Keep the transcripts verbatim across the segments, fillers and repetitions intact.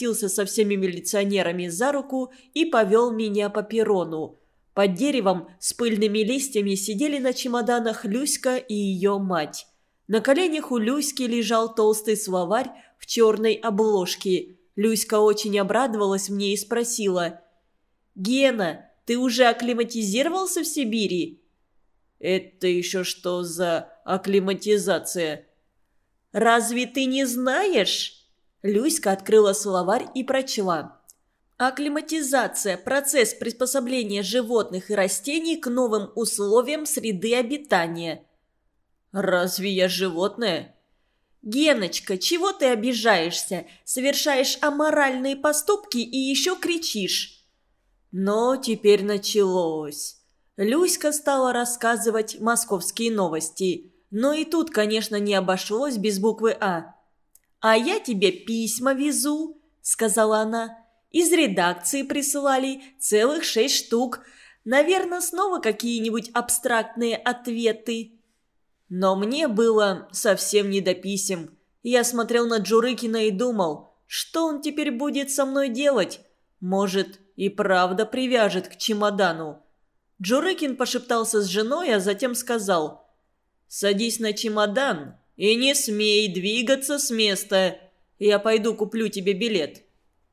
простился со всеми милиционерами за руку и повел меня по перрону. Под деревом с пыльными листьями сидели на чемоданах Люська и ее мать. На коленях у Люськи лежал толстый словарь в черной обложке. Люська очень обрадовалась мне и спросила: «Гена, ты уже акклиматизировался в Сибири?» «Это еще что за акклиматизация?» «Разве ты не знаешь?» Люська открыла словарь и прочла: «Акклиматизация – процесс приспособления животных и растений к новым условиям среды обитания». «Разве я животное?» «Геночка, чего ты обижаешься? Совершаешь аморальные поступки и еще кричишь». Но теперь началось. Люська стала рассказывать московские новости. Но и тут, конечно, не обошлось без буквы «А». «А я тебе письма везу», – сказала она. «Из редакции присылали целых шесть штук. Наверное, снова какие-нибудь абстрактные ответы». Но мне было совсем не до писем. Я смотрел на Джурыкина и думал, что он теперь будет со мной делать? Может, и правда привяжет к чемодану. Джурыкин пошептался с женой, а затем сказал: «Садись на чемодан и не смей двигаться с места. Я пойду куплю тебе билет».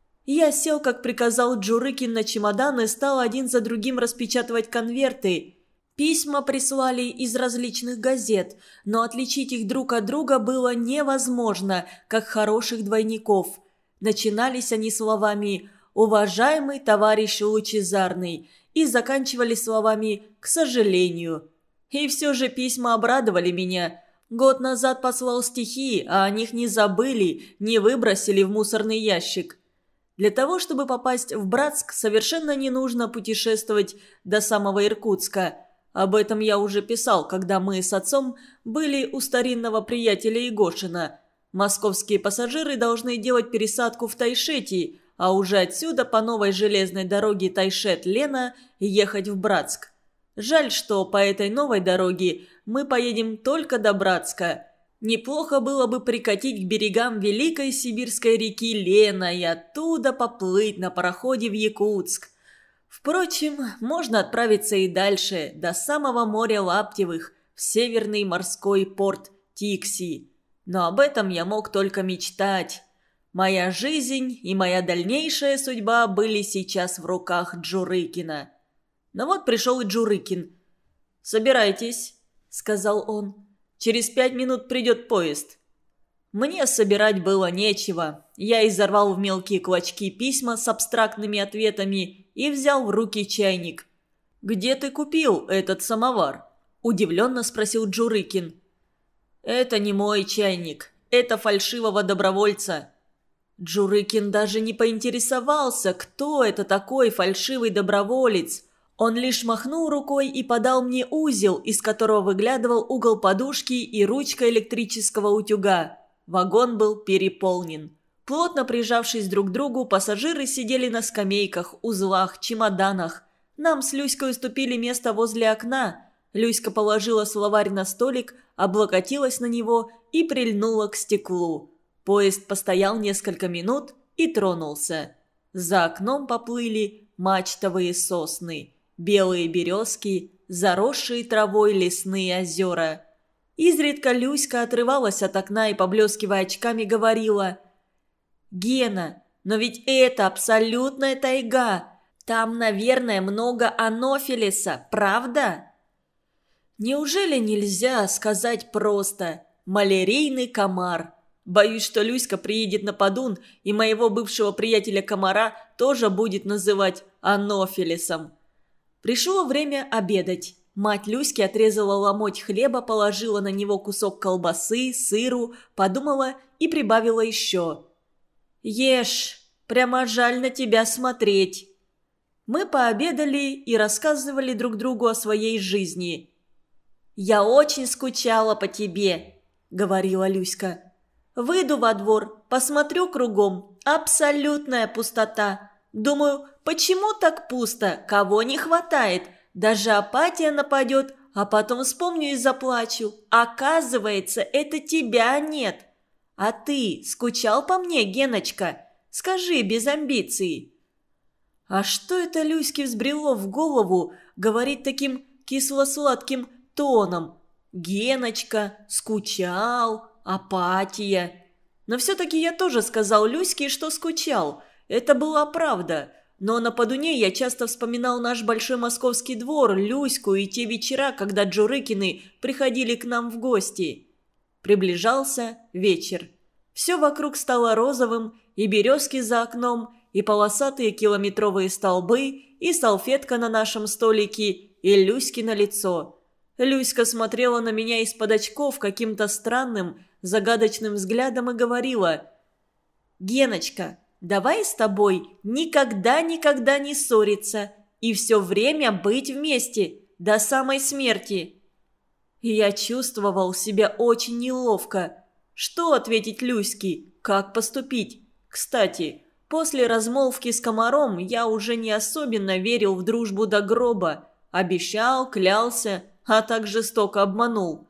Я сел, как приказал Джурыкин, на чемодан и стал один за другим распечатывать конверты. Письма прислали из различных газет, но отличить их друг от друга было невозможно, как хороших двойников. Начинались они словами «Уважаемый товарищ Лучезарный» и заканчивали словами «К сожалению». И все же письма обрадовали меня. Год назад послал стихи, а о них не забыли, не выбросили в мусорный ящик. Для того, чтобы попасть в Братск, совершенно не нужно путешествовать до самого Иркутска. Об этом я уже писал, когда мы с отцом были у старинного приятеля Егошина. Московские пассажиры должны делать пересадку в Тайшете, а уже отсюда по новой железной дороге Тайшет-Лена ехать в Братск. Жаль, что по этой новой дороге мы поедем только до Братска. Неплохо было бы прикатить к берегам Великой Сибирской реки Лена и оттуда поплыть на пароходе в Якутск. Впрочем, можно отправиться и дальше, до самого моря Лаптевых, в северный морской порт Тикси. Но об этом я мог только мечтать. Моя жизнь и моя дальнейшая судьба были сейчас в руках Джурыкина. Но вот пришел и Джурыкин. «Собирайтесь», — сказал он. «Через пять минут придет поезд». Мне собирать было нечего. Я изорвал в мелкие клочки письма с абстрактными ответами и взял в руки чайник. «Где ты купил этот самовар?» – удивленно спросил Джурыкин. «Это не мой чайник. Это фальшивого добровольца». Джурыкин даже не поинтересовался, кто это такой фальшивый доброволец. Он лишь махнул рукой и подал мне узел, из которого выглядывал угол подушки и ручка электрического утюга. Вагон был переполнен. Плотно прижавшись друг к другу, пассажиры сидели на скамейках, узлах, чемоданах. Нам с Люськой уступили место возле окна. Люська положила словарь на столик, облокотилась на него и прильнула к стеклу. Поезд постоял несколько минут и тронулся. За окном поплыли мачтовые сосны, белые березки, заросшие травой лесные озера. Изредка Люська отрывалась от окна и, поблескивая очками, говорила: «Гена, но ведь это абсолютная тайга. Там, наверное, много анофилиса, правда?» Неужели нельзя сказать просто «малярийный комар»? Боюсь, что Люська приедет на Подун, и моего бывшего приятеля-комара тоже будет называть анофилисом. Пришло время обедать. Мать Люськи отрезала ломоть хлеба, положила на него кусок колбасы, сыру, подумала и прибавила еще. «Ешь, прямо жаль на тебя смотреть». Мы пообедали и рассказывали друг другу о своей жизни. «Я очень скучала по тебе», — говорила Люська. «Выйду во двор, посмотрю кругом. Абсолютная пустота. Думаю, почему так пусто? Кого не хватает? Даже апатия нападет, а потом вспомню и заплачу. Оказывается, это тебя нет. А ты скучал по мне, Геночка? Скажи без амбиций». А что это Люське взбрело в голову говорить таким кисло-сладким тоном? Геночка, скучал, апатия. Но все-таки я тоже сказал Люське, что скучал. Это была правда. Но на Подуне я часто вспоминал наш большой московский двор, Люську и те вечера, когда Джурыкины приходили к нам в гости. Приближался вечер. Все вокруг стало розовым, и березки за окном, и полосатые километровые столбы, и салфетка на нашем столике, и Люськино лицо. Люська смотрела на меня из-под очков каким-то странным, загадочным взглядом и говорила: «Геночка, давай с тобой никогда-никогда не ссориться и все время быть вместе, до самой смерти». И я чувствовал себя очень неловко. Что ответить Люське? Как поступить? Кстати, после размолвки с комаром я уже не особенно верил в дружбу до гроба. Обещал, клялся, а так жестоко обманул.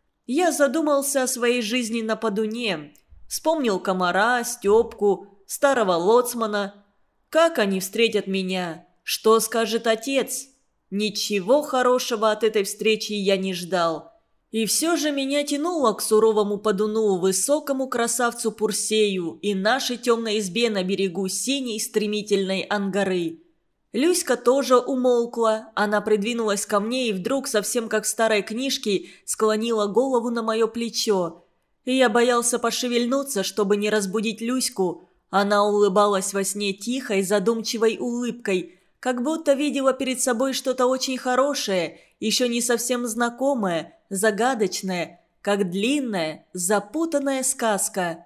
Я задумался о своей жизни на Подуне. Вспомнил комара, Степку, старого лоцмана. Как они встретят меня? Что скажет отец? Ничего хорошего от этой встречи я не ждал. И все же меня тянуло к суровому Подуну, высокому красавцу Пурсею и нашей темной избе на берегу синей стремительной Ангары. Люська тоже умолкла, она придвинулась ко мне и вдруг, совсем как в старой книжке, склонила голову на мое плечо. И я боялся пошевельнуться, чтобы не разбудить Люську. Она улыбалась во сне тихой, задумчивой улыбкой, как будто видела перед собой что-то очень хорошее, еще не совсем знакомое, загадочное, как длинная, запутанная сказка.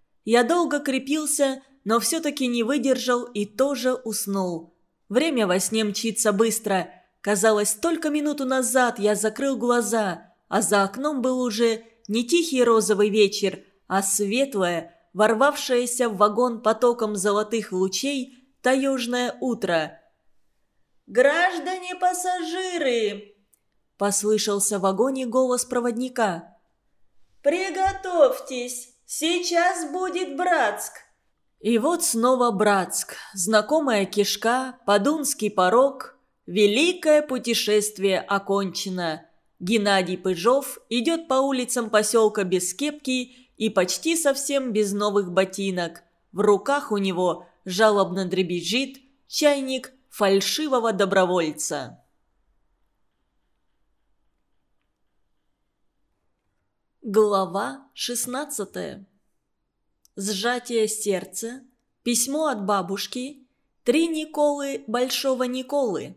Я долго крепился, но все-таки не выдержал и тоже уснул. Время во сне мчится быстро. Казалось, только минуту назад я закрыл глаза, а за окном был уже не тихий розовый вечер, а светлое, ворвавшееся в вагон потоком золотых лучей, таежное утро. «Граждане пассажиры!» – послышался в вагоне голос проводника. «Приготовьтесь, сейчас будет Братск!» И вот снова Братск, знакомая кишка, Подунский порог. Великое путешествие окончено. Геннадий Пыжов идет по улицам поселка без кепки и почти совсем без новых ботинок. В руках у него жалобно дребезжит чайник фальшивого добровольца. Глава шестнадцатая. Сжатие сердца, письмо от бабушки, три Николы Большого Николы.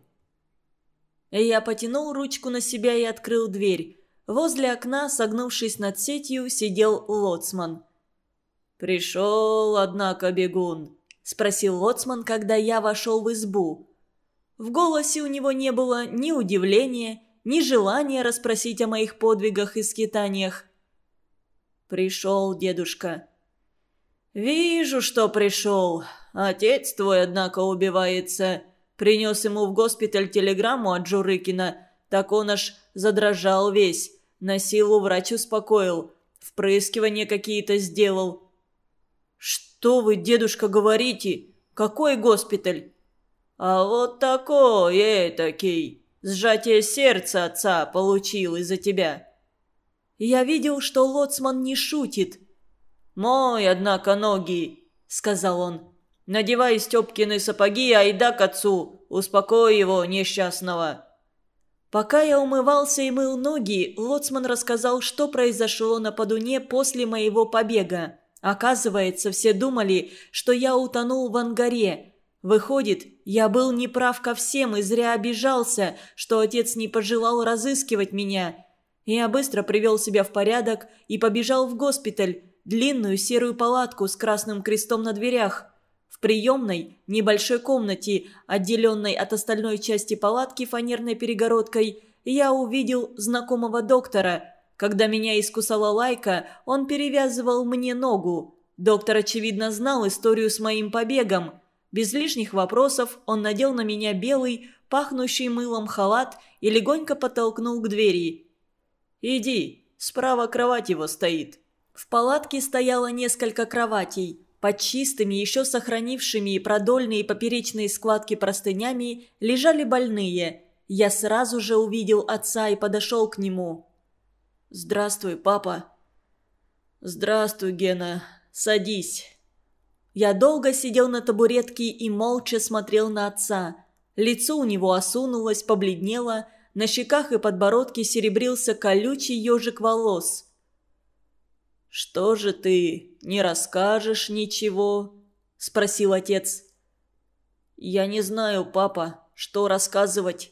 Я потянул ручку на себя и открыл дверь. Возле окна, согнувшись над сетью, сидел лоцман. «Пришел, однако, бегун», – спросил лоцман, когда я вошел в избу. В голосе у него не было ни удивления, ни желания расспросить о моих подвигах и скитаниях. «Пришел, дедушка». «Вижу, что пришел. Отец твой, однако, убивается. Принес ему в госпиталь телеграмму от Джурыкина, так он аж задрожал весь. На силу врач успокоил. Впрыскивания какие-то сделал». «Что вы, дедушка, говорите? Какой госпиталь?» «А вот такой, этакий. Сжатие сердца отца получил из-за тебя». Я видел, что лоцман не шутит. «Мой, однако, ноги», — сказал он. «Надевай Степкины сапоги, айда к отцу, успокой его, несчастного». Пока я умывался и мыл ноги, лоцман рассказал, что произошло на Подуне после моего побега. Оказывается, все думали, что я утонул в Ангаре. Выходит, я был неправ ко всем и зря обижался, что отец не пожелал разыскивать меня. Я быстро привел себя в порядок и побежал в госпиталь, длинную серую палатку с красным крестом на дверях. В приемной, небольшой комнате, отделенной от остальной части палатки фанерной перегородкой, я увидел знакомого доктора. Когда меня искусала лайка, он перевязывал мне ногу. Доктор, очевидно, знал историю с моим побегом. Без лишних вопросов он надел на меня белый, пахнущий мылом халат и легонько подтолкнул к двери. «Иди, справа кровать его стоит». В палатке стояло несколько кроватей. Под чистыми, еще сохранившими продольные и поперечные складки простынями лежали больные. Я сразу же увидел отца и подошел к нему. «Здравствуй, папа». «Здравствуй, Гена. Садись». Я долго сидел на табуретке и молча смотрел на отца. Лицо у него осунулось, побледнело, на щеках и подбородке серебрился колючий ежик волос. «Что же ты, не расскажешь ничего?» – спросил отец. «Я не знаю, папа, что рассказывать».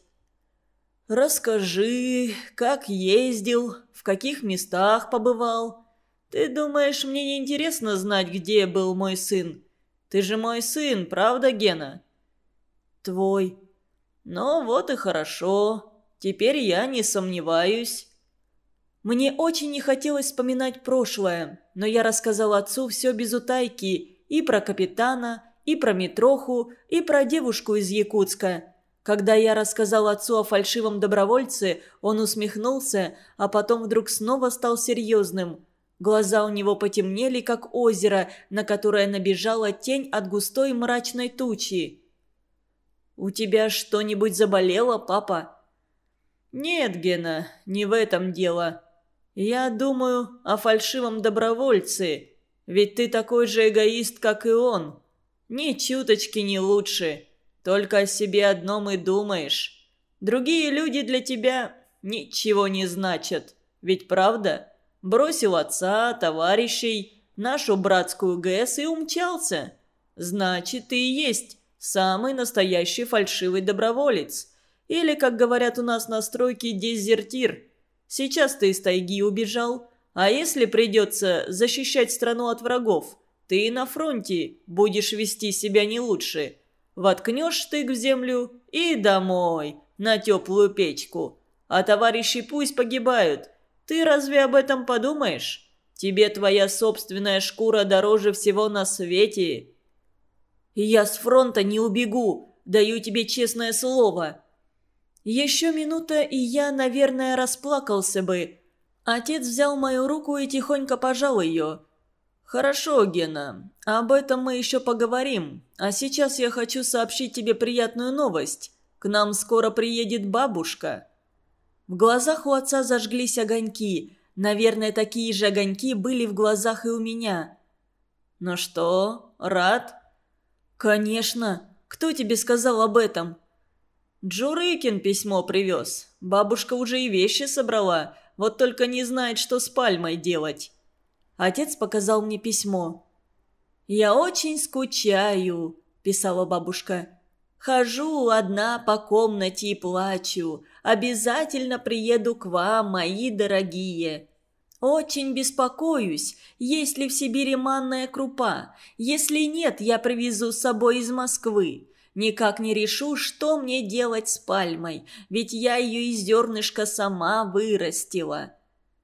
«Расскажи, как ездил, в каких местах побывал. Ты думаешь, мне не интересно знать, где был мой сын? Ты же мой сын, правда, Гена?» «Твой». «Ну вот и хорошо. Теперь я не сомневаюсь». Мне очень не хотелось вспоминать прошлое, но я рассказал отцу все без утайки и про капитана, и про Митроху, и про девушку из Якутска. Когда я рассказал отцу о фальшивом добровольце, он усмехнулся, а потом вдруг снова стал серьезным. Глаза у него потемнели, как озеро, на которое набежала тень от густой мрачной тучи. «У тебя что-нибудь заболело, папа?» «Нет, Гена, не в этом дело. Я думаю о фальшивом добровольце, ведь ты такой же эгоист, как и он. Ни чуточки не лучше, только о себе одном и думаешь. Другие люди для тебя ничего не значат, ведь правда? Бросил отца, товарищей, нашу братскую ГЭС и умчался. Значит, ты и есть самый настоящий фальшивый доброволец. Или, как говорят у нас на стройке, дезертир. Сейчас ты из тайги убежал, а если придется защищать страну от врагов, ты на фронте будешь вести себя не лучше. Воткнешь штык в землю и домой, на теплую печку. А товарищи пусть погибают. Ты разве об этом подумаешь? Тебе твоя собственная шкура дороже всего на свете. Я с фронта не убегу, даю тебе честное слово». Еще минута, и я, наверное, расплакался бы. Отец взял мою руку и тихонько пожал ее. «Хорошо, Гена, об этом мы еще поговорим. А сейчас я хочу сообщить тебе приятную новость. К нам скоро приедет бабушка». В глазах у отца зажглись огоньки. Наверное, такие же огоньки были в глазах и у меня. «Ну что, рад?» «Конечно. Кто тебе сказал об этом?» «Джурыкин письмо привез. Бабушка уже и вещи собрала, вот только не знает, что с пальмой делать». Отец показал мне письмо. «Я очень скучаю», – писала бабушка. «Хожу одна по комнате и плачу. Обязательно приеду к вам, мои дорогие. Очень беспокоюсь, есть ли в Сибири манная крупа. Если нет, я привезу с собой из Москвы. Никак не решу, что мне делать с пальмой, ведь я ее из зернышка сама вырастила».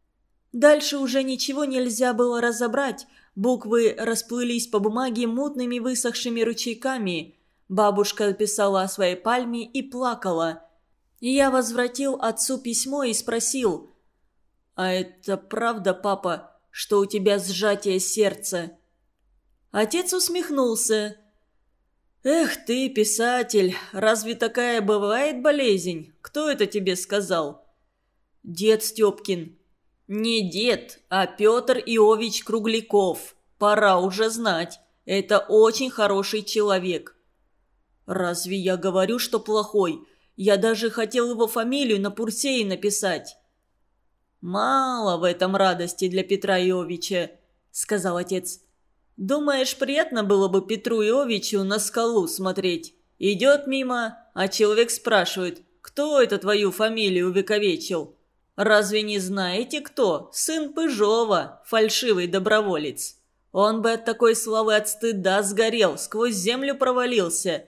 Дальше уже ничего нельзя было разобрать. Буквы расплылись по бумаге мутными высохшими ручейками. Бабушка писала о своей пальме и плакала. Я возвратил отцу письмо и спросил: «А это правда, папа, что у тебя сжатие сердца?» Отец усмехнулся. «Эх ты, писатель, разве такая бывает болезнь? Кто это тебе сказал?» «Дед Степкин». «Не дед, а Петр Иович Кругляков. Пора уже знать. Это очень хороший человек». «Разве я говорю, что плохой? Я даже хотел его фамилию на Пурсее написать». «Мало в этом радости для Петра Иовича», — сказал отец. «Думаешь, приятно было бы Петру Иовичу на скалу смотреть? Идет мимо, а человек спрашивает, кто это твою фамилию увековечил? Разве не знаете, кто? Сын Пыжова, фальшивый доброволец. Он бы от такой славы от стыда сгорел, сквозь землю провалился».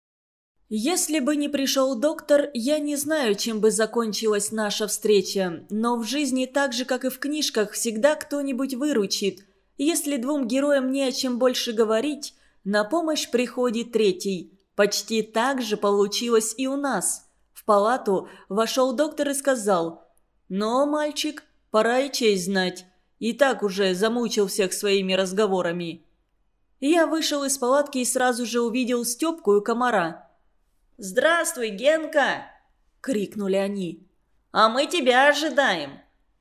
Если бы не пришел доктор, я не знаю, чем бы закончилась наша встреча, но в жизни так же, как и в книжках, всегда кто-нибудь выручит. Если двум героям не о чем больше говорить, на помощь приходит третий. Почти так же получилось и у нас. В палату вошел доктор и сказал: «Ну, мальчик, пора и честь знать. И так уже замучил всех своими разговорами». Я вышел из палатки и сразу же увидел Степку и комара. «Здравствуй, Генка!» – крикнули они. «А мы тебя ожидаем!»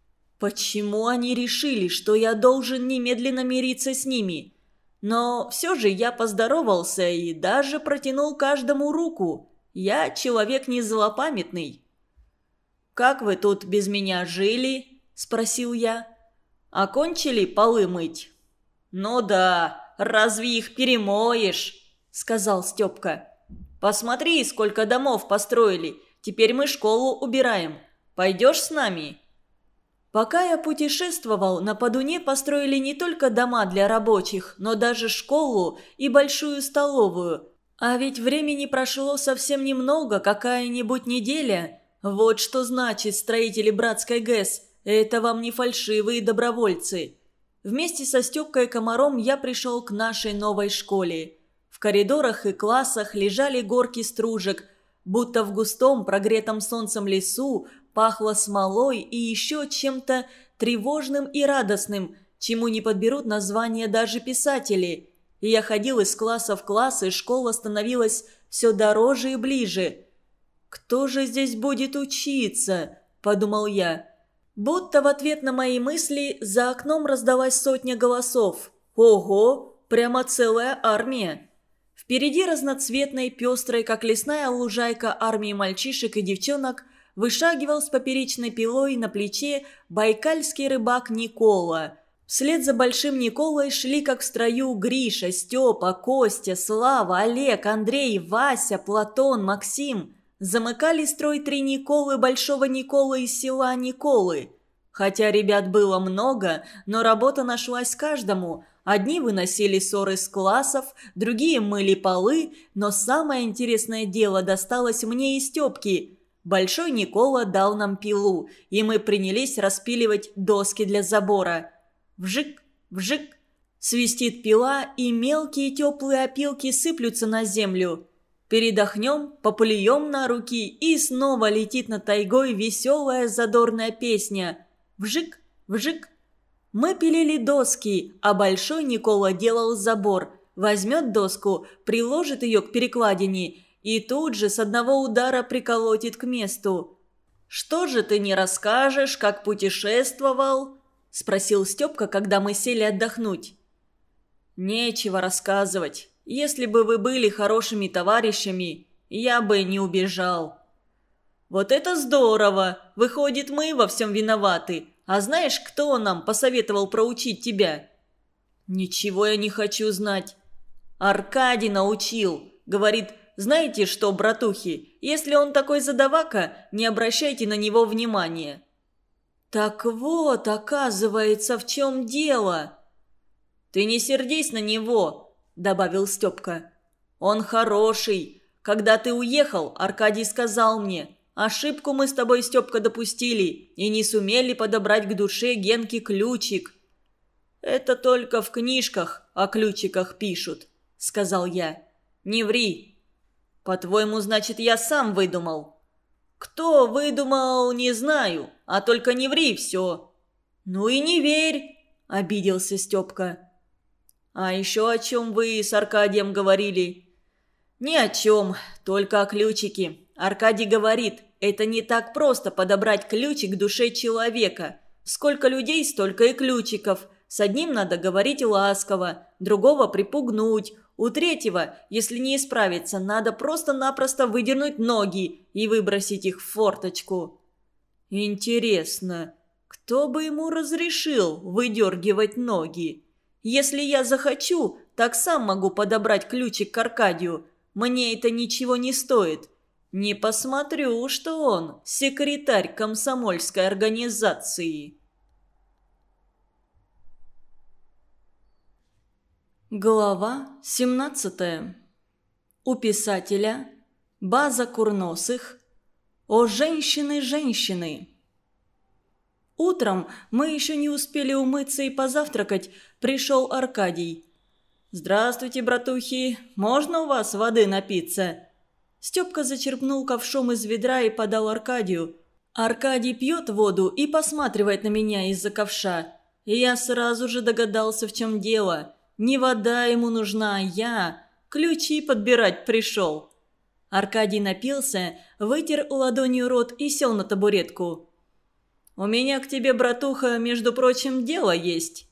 Почему они решили, что я должен немедленно мириться с ними? Но все же я поздоровался и даже протянул каждому руку. Я человек не злопамятный. «Как вы тут без меня жили?» – спросил я. «Окончили полы мыть?» «Ну да, разве их перемоешь?» – сказал Степка. «Посмотри, сколько домов построили. Теперь мы школу убираем. Пойдешь с нами?» Пока я путешествовал, на Подуне построили не только дома для рабочих, но даже школу и большую столовую. А ведь времени прошло совсем немного, какая-нибудь неделя. Вот что значит строители Братской ГЭС. Это вам не фальшивые добровольцы. Вместе со Степкой и Комаром я пришел к нашей новой школе. В коридорах и классах лежали горки стружек, будто в густом, прогретом солнцем лесу пахло смолой и еще чем-то тревожным и радостным, чему не подберут название даже писатели. И я ходил из класса в класс, и школа становилась все дороже и ближе. «Кто же здесь будет учиться?» – подумал я. Будто в ответ на мои мысли за окном раздалась сотня голосов. Ого, прямо целая армия. Впереди разноцветной, пестрой, как лесная лужайка армии мальчишек и девчонок, вышагивал с поперечной пилой на плече байкальский рыбак Никола. Вслед за Большим Николой шли, как в строю, Гриша, Степа, Костя, Слава, Олег, Андрей, Вася, Платон, Максим. Замыкали строй три Николы Большого Николы из села Николы. Хотя ребят было много, но работа нашлась каждому. Одни выносили ссоры из классов, другие мыли полы, но самое интересное дело досталось мне и Степке. Большой Никола дал нам пилу, и мы принялись распиливать доски для забора. Вжик, вжик, свистит пила, и мелкие теплые опилки сыплются на землю. Передохнем, поплюем на руки, и снова летит над тайгой веселая задорная песня. Вжик, вжик. Мы пилили доски, а Большой Никола делал забор. Возьмет доску, приложит ее к перекладине и тут же с одного удара приколотит к месту. «Что же ты не расскажешь, как путешествовал?» – спросил Степка, когда мы сели отдохнуть. «Нечего рассказывать. Если бы вы были хорошими товарищами, я бы не убежал». «Вот это здорово! Выходит, мы во всем виноваты. А знаешь, кто нам посоветовал проучить тебя?» «Ничего я не хочу знать». «Аркадий научил. Говорит, знаете что, братухи, если он такой задавака, не обращайте на него внимания». «Так вот, оказывается, в чем дело». «Ты не сердись на него», – добавил Степка. «Он хороший. Когда ты уехал, Аркадий сказал мне, ошибку мы с тобой, Степка, допустили и не сумели подобрать к душе Генке ключик». «Это только в книжках о ключиках пишут», – сказал я. «Не ври». «По-твоему, значит, я сам выдумал?» «Кто выдумал, не знаю, а только не ври все». «Ну и не верь», – обиделся Степка. «А еще о чем вы с Аркадием говорили?» «Ни о чем, только о ключике. Аркадий говорит, это не так просто подобрать ключик к душе человека. Сколько людей, столько и ключиков. С одним надо говорить ласково, другого припугнуть. У третьего, если не исправиться, надо просто-напросто выдернуть ноги и выбросить их в форточку». «Интересно, кто бы ему разрешил выдергивать ноги? Если я захочу, так сам могу подобрать ключик к Аркадию. Мне это ничего не стоит. Не посмотрю, что он секретарь комсомольской организации». Глава семнадцатая. У писателя База Курносых. О женщины-женщины. Утром мы еще не успели умыться и позавтракать, пришел Аркадий. «Здравствуйте, братухи, можно у вас воды напиться?» Степка зачерпнул ковшом из ведра и подал Аркадию. Аркадий пьет воду и посматривает на меня из-за ковша. И я сразу же догадался, в чем дело. Не вода ему нужна, а я ключи подбирать пришел». Аркадий напился, вытер ладонью рот и сел на табуретку. «У меня к тебе, братуха, между прочим, дело есть».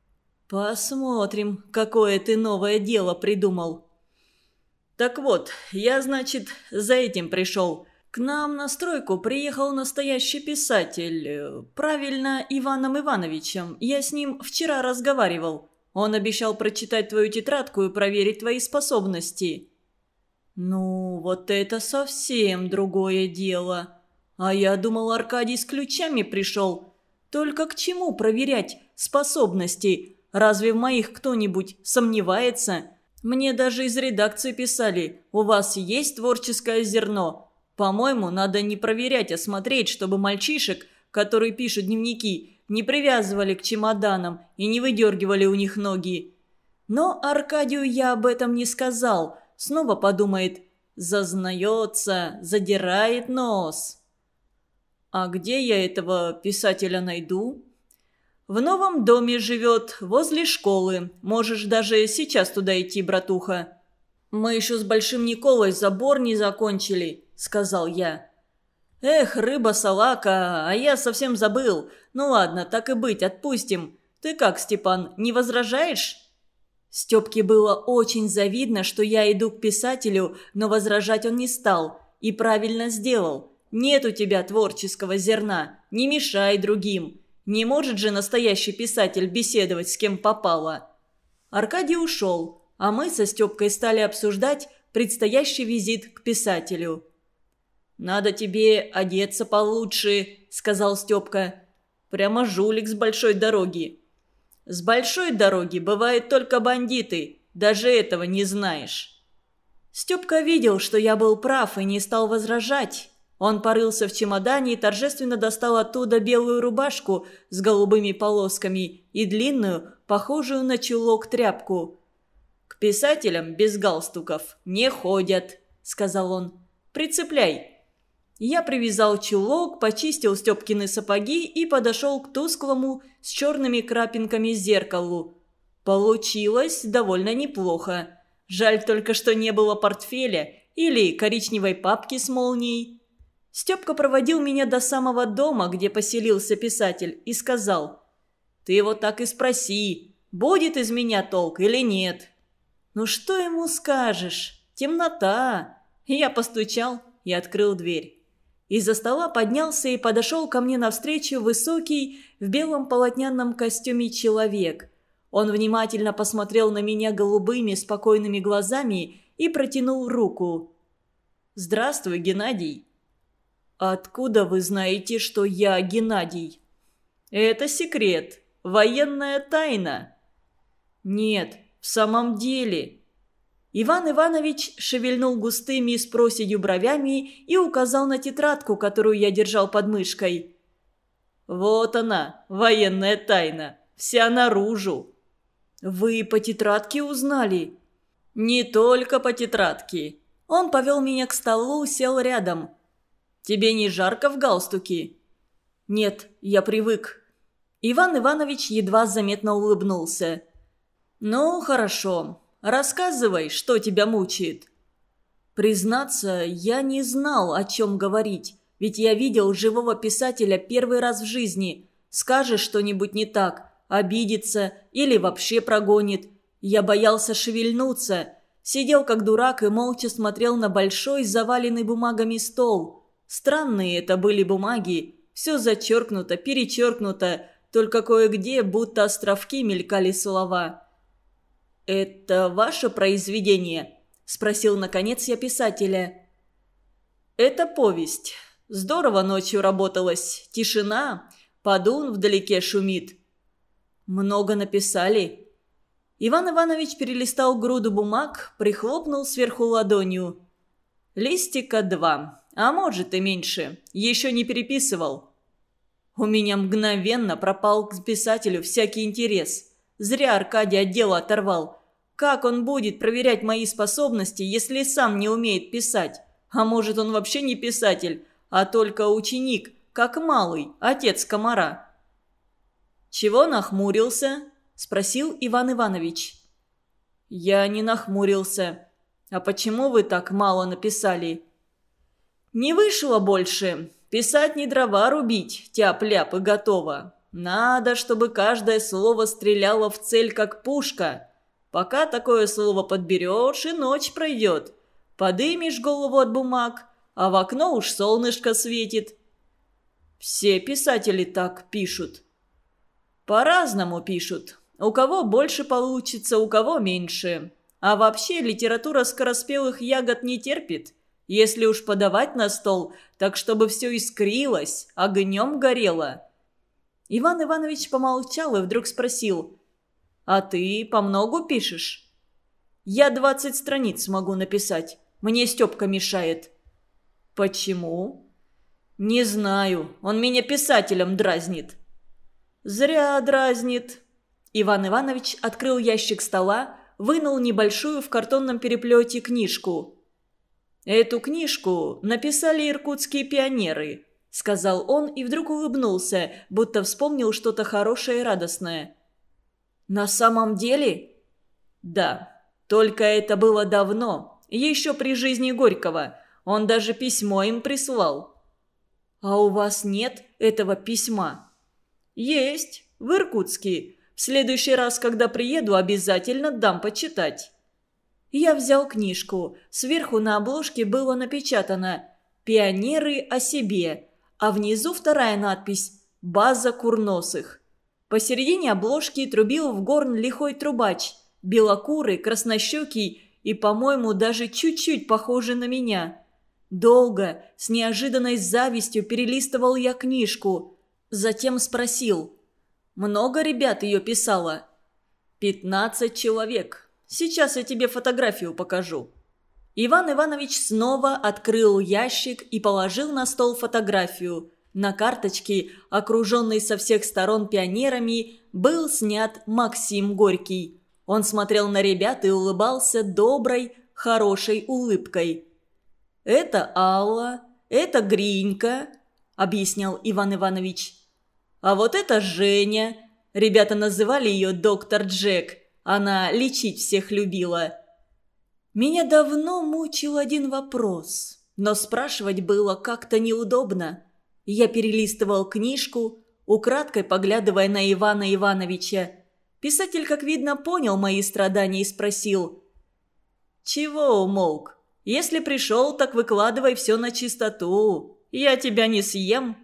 «Посмотрим, какое ты новое дело придумал». «Так вот, я, значит, за этим пришел. К нам на стройку приехал настоящий писатель. Правильно, Иваном Ивановичем. Я с ним вчера разговаривал. Он обещал прочитать твою тетрадку и проверить твои способности». «Ну, вот это совсем другое дело. А я думал, Аркадий с ключами пришел. Только к чему проверять способности? Разве в моих кто-нибудь сомневается? Мне даже из редакции писали: у вас есть творческое зерно. По-моему, надо не проверять, а смотреть, чтобы мальчишек, которые пишут дневники, не привязывали к чемоданам и не выдергивали у них ноги». Но Аркадию я об этом не сказал. Снова подумает: зазнается, задирает нос. «А где я этого писателя найду?» «В новом доме живет, возле школы. Можешь даже сейчас туда идти, братуха». «Мы еще с Большим Николой забор не закончили», — сказал я. «Эх, рыба-салака, а я совсем забыл. Ну ладно, так и быть, отпустим. Ты как, Степан, не возражаешь?» Степке было очень завидно, что я иду к писателю, но возражать он не стал. И правильно сделал. Нет у тебя творческого зерна, не мешай другим. Не может же настоящий писатель беседовать с кем попало. Аркадий ушел, а мы со Степкой стали обсуждать предстоящий визит к писателю. «Надо тебе одеться получше», — сказал Степка. «Прямо жулик с большой дороги». «С большой дороги бывают только бандиты, даже этого не знаешь». Степка видел, что я был прав, и не стал возражать. Он порылся в чемодане и торжественно достал оттуда белую рубашку с голубыми полосками и длинную, похожую на чулок, тряпку. «К писателям без галстуков не ходят», — сказал он. «Прицепляй». Я привязал чулок, почистил Степкины сапоги и подошел к тусклому с черными крапинками зеркалу. Получилось довольно неплохо. Жаль только, что не было портфеля или коричневой папки с молнией. Степка проводил меня до самого дома, где поселился писатель, и сказал: «Ты его так и спроси, будет из меня толк или нет». «Ну что ему скажешь? Темнота». Я постучал и открыл дверь. Из-за стола поднялся и подошел ко мне навстречу высокий в белом полотняном костюме человек. Он внимательно посмотрел на меня голубыми спокойными глазами и протянул руку. «Здравствуй, Геннадий». «Откуда вы знаете, что я Геннадий?» «Это секрет, военная тайна». «Нет, в самом деле». Иван Иванович шевельнул густыми с проседью бровями и указал на тетрадку, которую я держал под мышкой. «Вот она, военная тайна, вся наружу». «Вы по тетрадке узнали?» «Не только по тетрадке». Он повел меня к столу, сел рядом. «Тебе не жарко в галстуке?» «Нет, я привык». Иван Иванович едва заметно улыбнулся. «Ну, хорошо. Рассказывай, что тебя мучает». Признаться, я не знал, о чем говорить, ведь я видел живого писателя первый раз в жизни. Скажешь что-нибудь не так, обидится или вообще прогонит. Я боялся шевельнуться, сидел как дурак и молча смотрел на большой заваленный бумагами стол. Странные это были бумаги, все зачеркнуто, перечеркнуто, только кое-где будто островки мелькали слова. «Это ваше произведение?» – спросил, наконец, я писателя. «Это повесть. Здорово ночью работалось. Тишина, подун вдалеке шумит». «Много написали?» Иван Иванович перелистал груду бумаг, прихлопнул сверху ладонью. «Листика два, а может и меньше. Еще не переписывал». У меня мгновенно пропал к писателю всякий интерес. Зря Аркадий от дела оторвал. Как он будет проверять мои способности, если сам не умеет писать? А может, он вообще не писатель, а только ученик, как малый, отец комара? «Чего нахмурился?» – спросил Иван Иванович. Я не нахмурился. «А почему вы так мало написали?» «Не вышло больше. Писать не дрова рубить, тяп-ляп и готово. Надо, чтобы каждое слово стреляло в цель, как пушка. Пока такое слово подберешь, и ночь пройдет. Подымешь голову от бумаг, а в окно уж солнышко светит». «Все писатели так пишут». «По-разному пишут. У кого больше получится, у кого меньше. А вообще литература скороспелых ягод не терпит. Если уж подавать на стол, так чтобы все искрилось, огнем горело». Иван Иванович помолчал и вдруг спросил: «А ты помногу пишешь?» «Я двадцать страниц могу написать. Мне Степка мешает». «Почему?» «Не знаю. Он меня писателем дразнит». «Зря дразнит». Иван Иванович открыл ящик стола, вынул небольшую в картонном переплете книжку. «Эту книжку написали иркутские пионеры», — сказал он и вдруг улыбнулся, будто вспомнил что-то хорошее и радостное. «На самом деле?» «Да, только это было давно, еще при жизни Горького. Он даже письмо им прислал». «А у вас нет этого письма?» «Есть, в Иркутске. В следующий раз, когда приеду, обязательно дам почитать». Я взял книжку. Сверху на обложке было напечатано «Пионеры о себе», а внизу вторая надпись «База курносых». Посередине обложки трубил в горн лихой трубач, белокурый, краснощекий и, по-моему, даже чуть-чуть похожий на меня. Долго, с неожиданной завистью перелистывал я книжку. Затем спросил: «Много ребят ее писало?» «Пятнадцать человек. Сейчас я тебе фотографию покажу». Иван Иванович снова открыл ящик и положил на стол фотографию. На карточке, окруженной со всех сторон пионерами, был снят Максим Горький. Он смотрел на ребят и улыбался доброй, хорошей улыбкой. «Это Алла, это Гринька», — объяснял Иван Иванович. «А вот это Женя. Ребята называли ее доктор Джек. Она лечить всех любила». Меня давно мучил один вопрос, но спрашивать было как-то неудобно. Я перелистывал книжку, украдкой поглядывая на Ивана Ивановича. Писатель, как видно, понял мои страдания и спросил: «Чего умолк? Если пришел, так выкладывай все на чистоту. Я тебя не съем».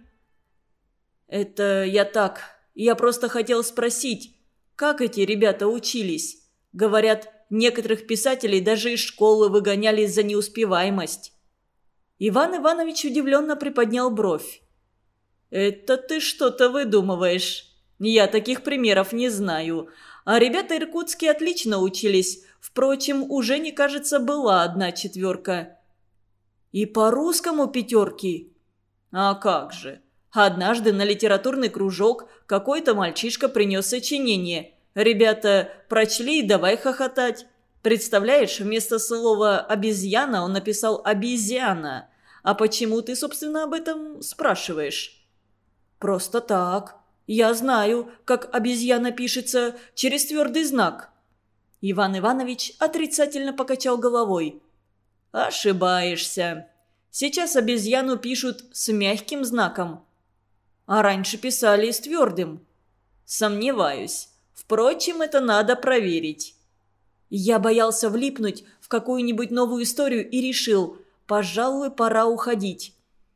«Это я так. Я просто хотел спросить, как эти ребята учились? Говорят, некоторых писателей даже из школы выгоняли за неуспеваемость». Иван Иванович удивленно приподнял бровь. «Это ты что-то выдумываешь. Я таких примеров не знаю. А ребята иркутские отлично учились. Впрочем, уже, не кажется, была одна четверка». «И по русскому пятерки?» «А как же. Однажды на литературный кружок какой-то мальчишка принес сочинение. Ребята прочли и давай хохотать. Представляешь, вместо слова «обезьяна» он написал «обезьяна». А почему ты, собственно, об этом спрашиваешь?» «Просто так. Я знаю, как обезьяна пишется через твердый знак». Иван Иванович отрицательно покачал головой. «Ошибаешься. Сейчас обезьяну пишут с мягким знаком. А раньше писали с твердым». «Сомневаюсь. Впрочем, это надо проверить». Я боялся влипнуть в какую-нибудь новую историю и решил, пожалуй, пора уходить.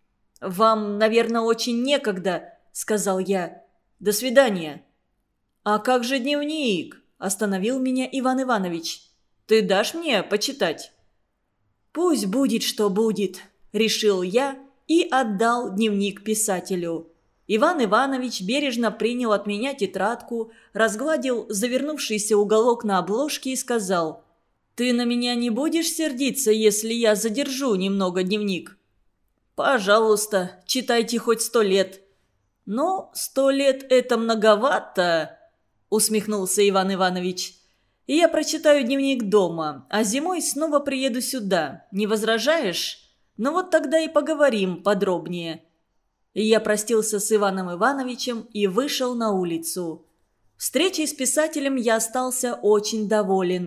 «Вам, наверное, очень некогда», — сказал я. «До свидания». «А как же дневник?» — остановил меня Иван Иванович. «Ты дашь мне почитать?» «Пусть будет, что будет», — решил я и отдал дневник писателю. Иван Иванович бережно принял от меня тетрадку, разгладил завернувшийся уголок на обложке и сказал: «Ты на меня не будешь сердиться, если я задержу немного дневник?» «Пожалуйста, читайте хоть сто лет». «Но сто лет – это многовато», – усмехнулся Иван Иванович. «Я прочитаю дневник дома, а зимой снова приеду сюда. Не возражаешь? Ну вот тогда и поговорим подробнее». Я простился с Иваном Ивановичем и вышел на улицу. Встречей с писателем я остался очень доволен.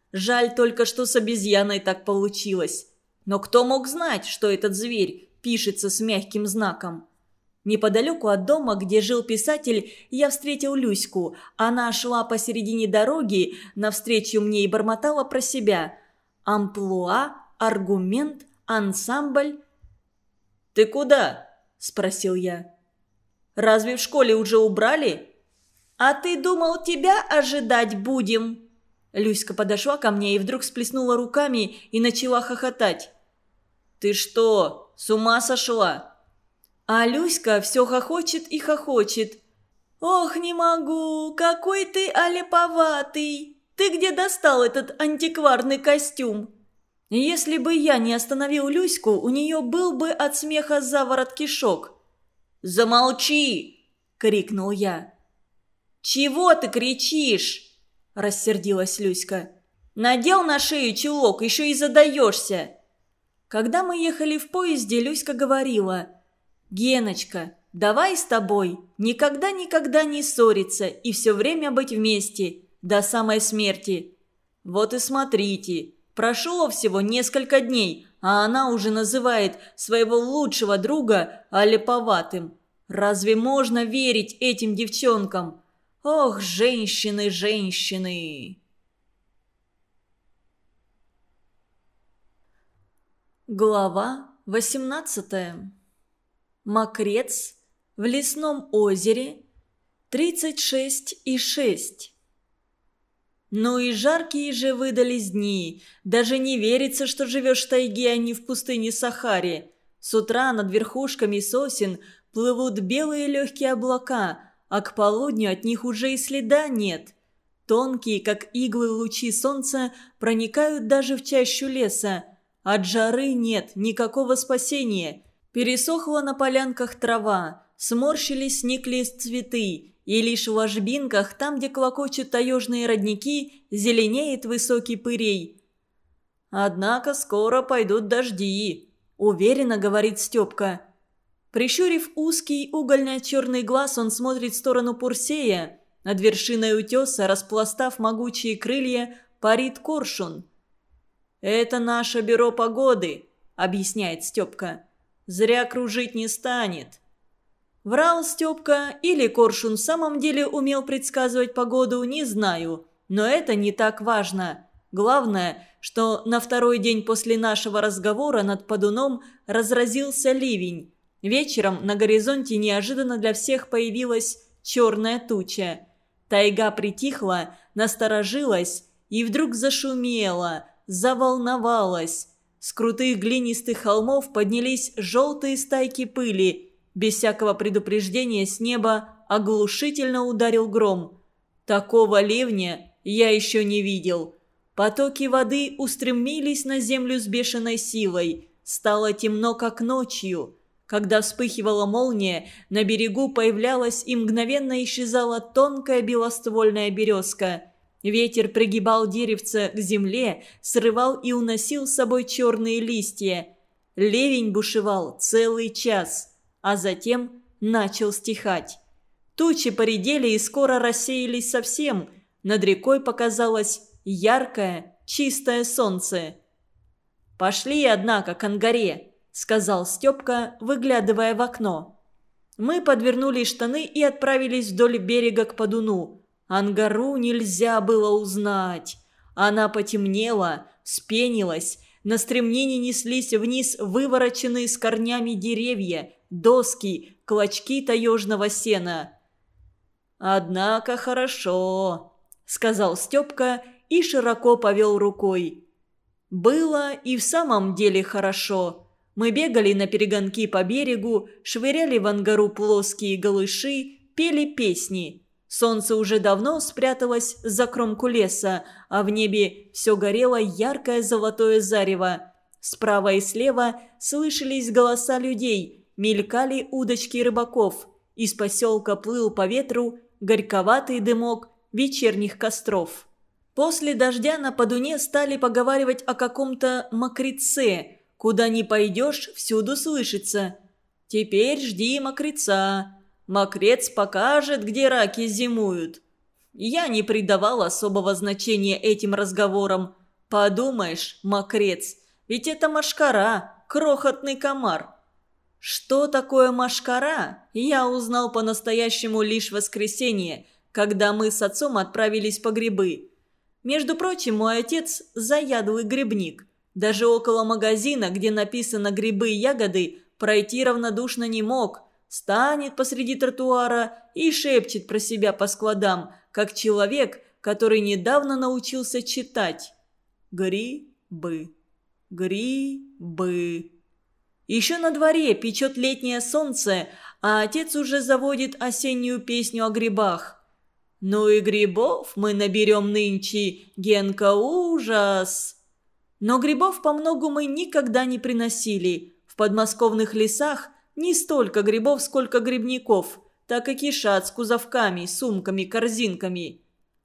Жаль только, что с обезьяной так получилось. Но кто мог знать, что этот зверь пишется с мягким знаком? Неподалеку от дома, где жил писатель, я встретил Люську. Она шла посередине дороги, навстречу мне и бормотала про себя. Амплуа, аргумент, ансамбль. «Ты куда?» – спросил я. «Разве в школе уже убрали?» «А ты думал, тебя ожидать будем?» Люська подошла ко мне и вдруг сплеснула руками и начала хохотать. «Ты что, с ума сошла?» А Люська все хохочет и хохочет. «Ох, не могу, какой ты аляповатый! Ты где достал этот антикварный костюм?» Если бы я не остановил Люську, у нее был бы от смеха заворот кишок. «Замолчи!» – крикнул я. «Чего ты кричишь?» – рассердилась Люська. «Надел на шею чулок, еще и задаешься!» Когда мы ехали в поезде, Люська говорила: «Геночка, давай с тобой никогда-никогда не ссориться и все время быть вместе, до самой смерти». Вот и смотрите, прошло всего несколько дней, а она уже называет своего лучшего друга аляповатым. Разве можно верить этим девчонкам? Ох, женщины, женщины! Глава восемнадцатая. Мокрец в лесном озере тридцать шесть и шесть. Ну и жаркие же выдались дни. Даже не верится, что живешь в тайге, а не в пустыне Сахаре. С утра над верхушками сосен плывут белые легкие облака, а к полудню от них уже и следа нет. Тонкие, как иглы, лучи солнца проникают даже в чащу леса. От жары нет никакого спасения. Пересохла на полянках трава, сморщились, сникли цветы, и лишь в ложбинках, там, где клокочут таежные родники, зеленеет высокий пырей. «Однако скоро пойдут дожди», – уверенно говорит Степка. Прищурив узкий угольно-черный глаз, он смотрит в сторону Пурсея. Над вершиной утеса, распластав могучие крылья, парит коршун. «Это наше бюро погоды», – объясняет Степка. «Зря кружить не станет». Врал Степка или коршун в самом деле умел предсказывать погоду, не знаю. Но это не так важно. Главное, что на второй день после нашего разговора над Подуном разразился ливень. Вечером на горизонте неожиданно для всех появилась черная туча. Тайга притихла, насторожилась и вдруг зашумела, заволновалась. С крутых глинистых холмов поднялись желтые стайки пыли. Без всякого предупреждения с неба оглушительно ударил гром. Такого ливня я еще не видел. Потоки воды устремились на землю с бешеной силой. Стало темно, как ночью. Когда вспыхивала молния, на берегу появлялась и мгновенно исчезала тонкая белоствольная березка. Ветер пригибал деревце к земле, срывал и уносил с собой черные листья. Ливень бушевал целый час, а затем начал стихать. Тучи поредели и скоро рассеялись совсем. Над рекой показалось яркое, чистое солнце. «Пошли, однако, к ангаре», — сказал Степка, выглядывая в окно. Мы подвернули штаны и отправились вдоль берега к Подуну. Ангару нельзя было узнать. Она потемнела, спенилась, на стремнине неслись вниз вывороченные с корнями деревья, доски, клочки таежного сена. «Однако хорошо», — сказал Степка и широко повел рукой. Было и в самом деле хорошо. Мы бегали на перегонки по берегу, швыряли в ангару плоские голыши, пели песни. Солнце уже давно спряталось за кромку леса, а в небе все горело яркое золотое зарево. Справа и слева слышались голоса людей, мелькали удочки рыбаков. Из поселка плыл по ветру горьковатый дымок вечерних костров. После дождя на Подуне стали поговаривать о каком-то мокреце. Куда ни пойдешь, всюду слышится. «Теперь жди мокреца. Мокрец покажет, где раки зимуют». Я не придавал особого значения этим разговорам. Подумаешь, мокрец, ведь это мошкара, крохотный комар. Что такое мошкара, я узнал по-настоящему лишь в воскресенье, когда мы с отцом отправились по грибы. Между прочим, мой отец – заядлый грибник. Даже около магазина, где написано «грибы и ягоды», пройти равнодушно не мог. Станет посреди тротуара и шепчет про себя по складам, как человек, который недавно научился читать. Грибы, грибы. Еще на дворе печет летнее солнце, а отец уже заводит осеннюю песню о грибах. «Ну и грибов мы наберем нынче, Генка, ужас!» Но грибов по многу мы никогда не приносили. В подмосковных лесах не столько грибов, сколько грибников, так и кишат с кузовками, сумками, корзинками.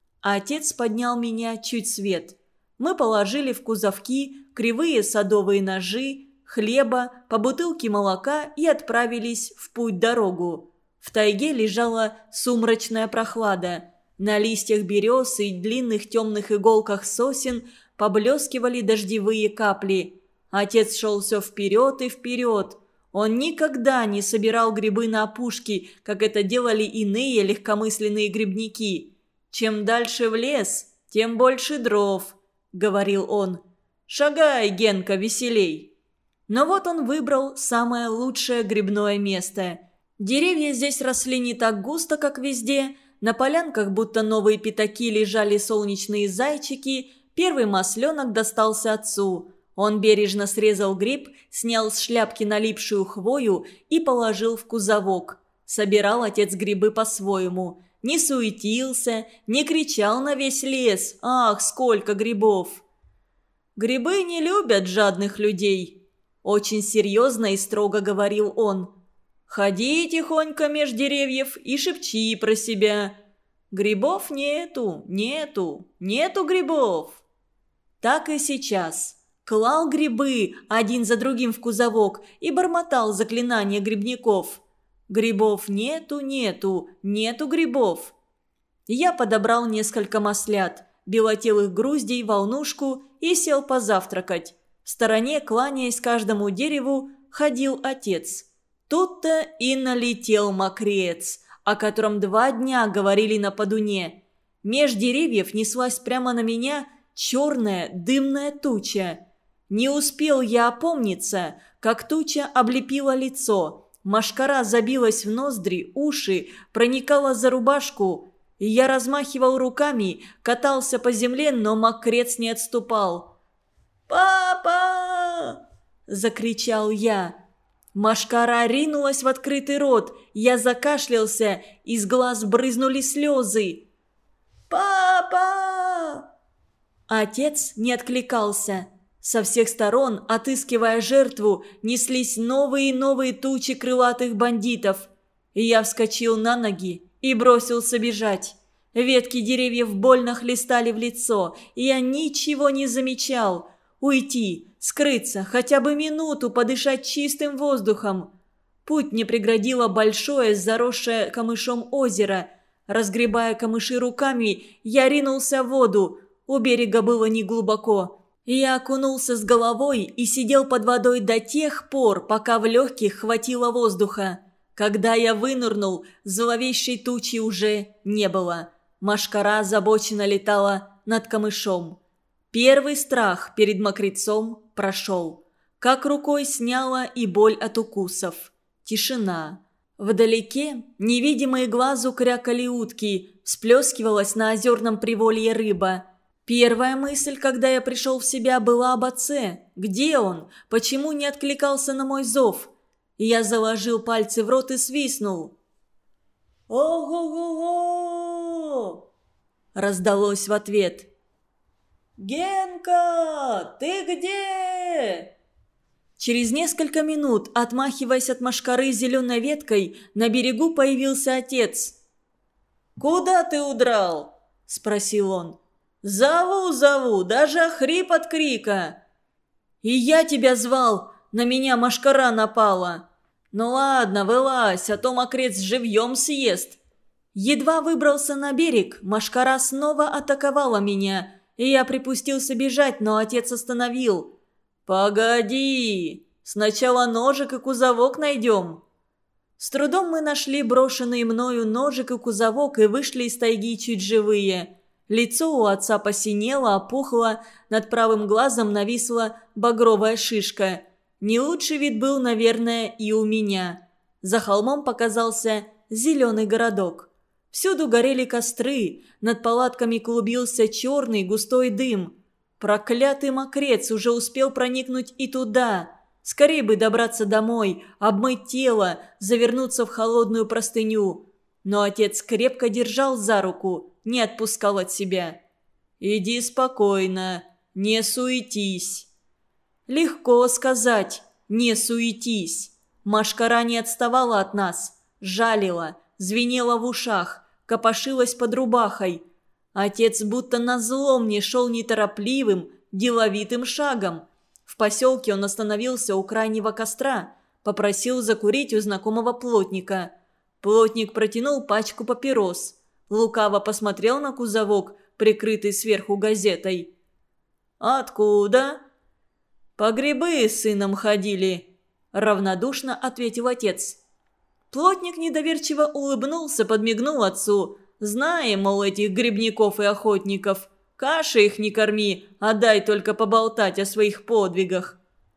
Отец поднял меня чуть свет. Мы положили в кузовки кривые садовые ножи, хлеба, по бутылке молока и отправились в путь-дорогу. В тайге лежала сумрачная прохлада. На листьях берез и длинных темных иголках сосен поблескивали дождевые капли. Отец шел все вперед и вперед. Он никогда не собирал грибы на опушке, как это делали иные легкомысленные грибники. «Чем дальше в лес, тем больше дров», — говорил он. «Шагай, Генка, веселей». Но вот он выбрал самое лучшее грибное место. Деревья здесь росли не так густо, как везде. На полянках, будто новые пятаки, лежали солнечные зайчики. Первый масленок достался отцу. Он бережно срезал гриб, снял с шляпки налипшую хвою и положил в кузовок. Собирал отец грибы по-своему. Не суетился, не кричал на весь лес. «Ах, сколько грибов!» «Грибы не любят жадных людей», – очень серьезно и строго говорил он. «Ходи тихонько меж деревьев и шепчи про себя. Грибов нету, нету, нету грибов». Так и сейчас. Клал грибы один за другим в кузовок и бормотал заклинания грибников. «Грибов нету, нету, нету грибов». Я подобрал несколько маслят, белотелых груздей, волнушку и сел позавтракать. В стороне, кланяясь каждому дереву, ходил отец. Тут-то и налетел мокрец, о котором два дня говорили на Подуне. Меж деревьев неслась прямо на меня черная дымная туча. Не успел я опомниться, как туча облепила лицо. Мошкара забилась в ноздри, уши, проникала за рубашку. И я размахивал руками, катался по земле, но мокрец не отступал. «Папа!» – закричал я. Мошкара ринулась в открытый рот. Я закашлялся, из глаз брызнули слезы. «Папа!» Отец не откликался. Со всех сторон, отыскивая жертву, неслись новые и новые тучи крылатых бандитов. И я вскочил на ноги и бросился бежать. Ветки деревьев больно хлестали в лицо, и я ничего не замечал. Уйти, скрыться, хотя бы минуту подышать чистым воздухом. Путь мне преградило большое, заросшее камышом озеро. Разгребая камыши руками, я ринулся в воду. У берега было неглубоко. Я окунулся с головой и сидел под водой до тех пор, пока в легких хватило воздуха. Когда я вынырнул, зловещей тучи уже не было. Мошкара озабоченно летала над камышом. Первый страх перед мокрецом прошел. Как рукой сняла и боль от укусов. Тишина. Вдалеке, невидимые глазу, крякали утки, всплескивалась на озерном приволье рыба. Первая мысль, когда я пришел в себя, была об отце. Где он? Почему не откликался на мой зов? Я заложил пальцы в рот и свистнул. «Ого-го-го!» раздалось в ответ. «Генка, ты где?» Через несколько минут, отмахиваясь от мошкары зеленой веткой, на берегу появился отец. «Куда ты удрал?» – спросил он. «Зову, зову, даже охрип от крика!» «И я тебя звал, на меня мошкара напала!» «Ну ладно, вылазь, а то мокрец живьем съест!» Едва выбрался на берег, мошкара снова атаковала меня. и я припустился бежать, но отец остановил. «Погоди, сначала ножик и кузовок найдем». С трудом мы нашли брошенные мною ножик и кузовок и вышли из тайги чуть живые. Лицо у отца посинело, опухло, над правым глазом нависла багровая шишка. Не лучший вид был, наверное, и у меня. За холмом показался зеленый городок. Всюду горели костры, над палатками клубился черный густой дым. Проклятый мокрец уже успел проникнуть и туда. Скорее бы добраться домой, обмыть тело, завернуться в холодную простыню. Но отец крепко держал за руку, не отпускал от себя. «Иди спокойно, не суетись». Легко сказать «не суетись». Машкара не отставала от нас, жалила, звенела в ушах, копошилась под рубахой. Отец будто назло мне шел неторопливым, деловитым шагом. В поселке он остановился у крайнего костра, попросил закурить у знакомого плотника. Плотник протянул пачку папирос. Лукаво посмотрел на кузовок, прикрытый сверху газетой. «Откуда?» «По грибы с сыном ходили», – равнодушно ответил отец. Плотник недоверчиво улыбнулся, подмигнул отцу. «Знаем, мол, этих грибников и охотников. Каши их не корми, а дай только поболтать о своих подвигах».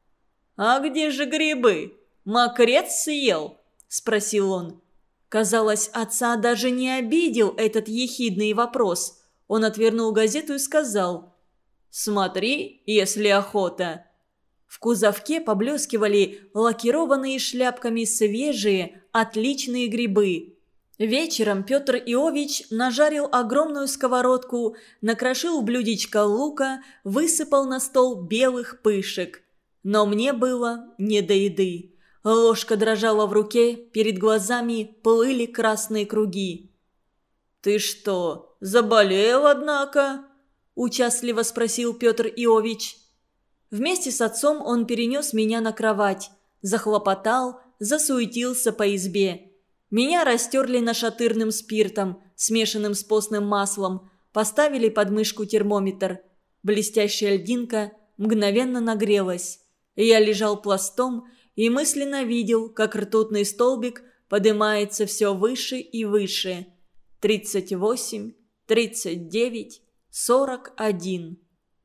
«А где же грибы? Мокрец съел?» – спросил он. Казалось, отца даже не обидел этот ехидный вопрос. Он отвернул газету и сказал: «Смотри, если охота». В кузовке поблескивали лакированные шляпками свежие, отличные грибы. Вечером Петр Иович нажарил огромную сковородку, накрошил в блюдечко лука, высыпал на стол белых пышек. Но мне было не до еды. Ложка дрожала в руке, перед глазами плыли красные круги. «Ты что, заболел, однако?» – участливо спросил Петр Иович. Вместе с отцом он перенес меня на кровать, захлопотал, засуетился по избе. Меня растерли нашатырным спиртом, смешанным с постным маслом, поставили под мышку термометр. Блестящая льдинка мгновенно нагрелась. Я лежал пластом и мысленно видел, как ртутный столбик поднимается все выше и выше. Тридцать восемь, тридцать девять, сорок один.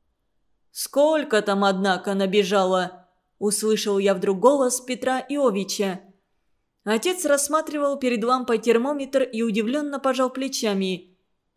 «Сколько там, однако, набежало?» – услышал я вдруг голос Петра Иовича. Отец рассматривал перед лампой термометр и удивленно пожал плечами.